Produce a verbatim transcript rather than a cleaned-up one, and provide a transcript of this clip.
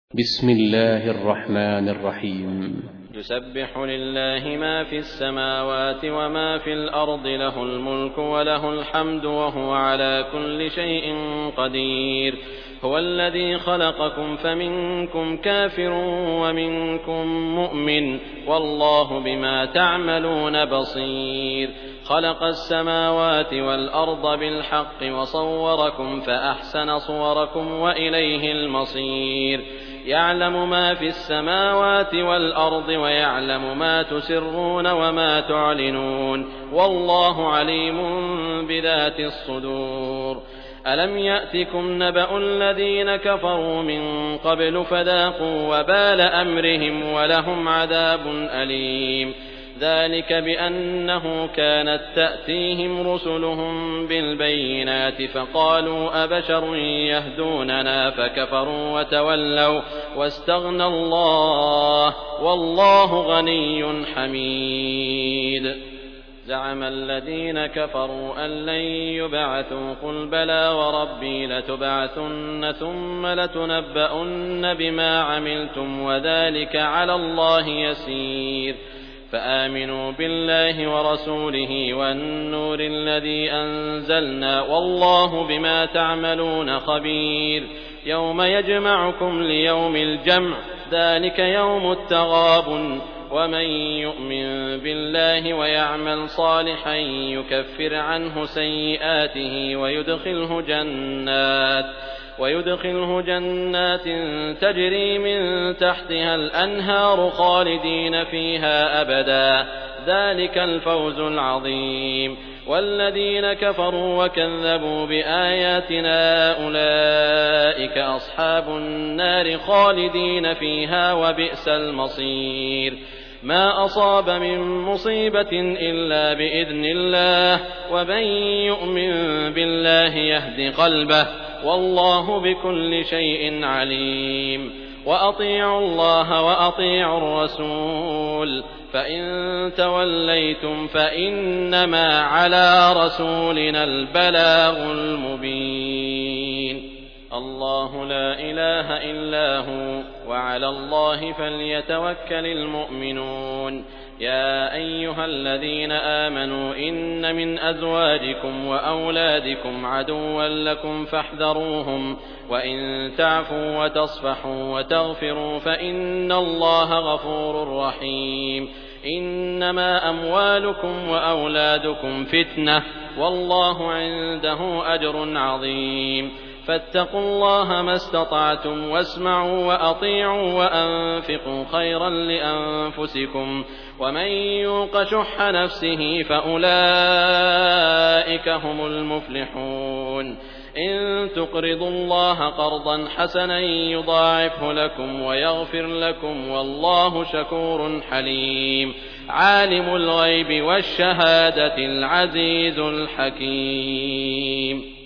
بسم الله الرحمن الرحيم. يسبح لله ما في السماوات وما في الأرض، له الملك وله الحمد وهو على كل شيء قدير. هو الذي خلقكم فمنكم كافر ومنكم مؤمن، والله بما تعملون بصير. خلق السماوات والأرض بالحق وصوركم فأحسن صوركم وإليه المصير. يعلم ما في السماوات والأرض ويعلم ما تسرون وما تعلنون، والله عليم بذات الصدور. ألم يأتكم نبأ الذين كفروا من قبل فذاقوا وبال أمرهم ولهم عذاب أليم. ذلك بأنه كانت تأتيهم رسلهم بالبينات فقالوا أبشر يهدوننا فكفروا وتولوا واستغنى الله والله غني حميد. زعم الذين كفروا أن لن يبعثوا، قل بلى وربي لتبعثن ثم لتنبؤن بما عملتم وذلك على الله يسير. فآمنوا بالله ورسوله والنور الذي أنزلنا، والله بما تعملون خبير. يوم يجمعكم ليوم الجمع، ذلك يوم التغابن. ومن يؤمن بالله ويعمل صالحا يكفر عنه سيئاته ويدخله جنات ويدخله جنات تجري من تحتها الأنهار خالدين فيها أبدا، ذلك الفوز العظيم. والذين كفروا وكذبوا بآياتنا أولئك أصحاب النار خالدين فيها وبئس المصير. ما أصاب من مصيبة إلا بإذن الله، ومن يؤمن بالله يهد قلبه، والله بكل شيء عليم. وأطيعوا الله وأطيعوا الرسول، فإن توليتم فإنما على رسولنا البلاغ المبين. الله لا إله إلا هو، وعلى الله فليتوكل المؤمنون. يا أيها الذين آمنوا إن من أزواجكم وأولادكم عدوا لكم فاحذروهم، وإن تعفوا وتصفحوا وتغفروا فإن الله غفور رحيم. إنما أموالكم وأولادكم فتنة، والله عنده أجر عظيم. فاتقوا الله ما استطعتم واسمعوا وأطيعوا وأنفقوا خيرا لأنفسكم، ومن يوق شح نفسه فأولئك هم المفلحون. إن تقرضوا الله قرضا حسنا يضاعفه لكم ويغفر لكم، والله شكور حليم. عالم الغيب والشهادة العزيز الحكيم.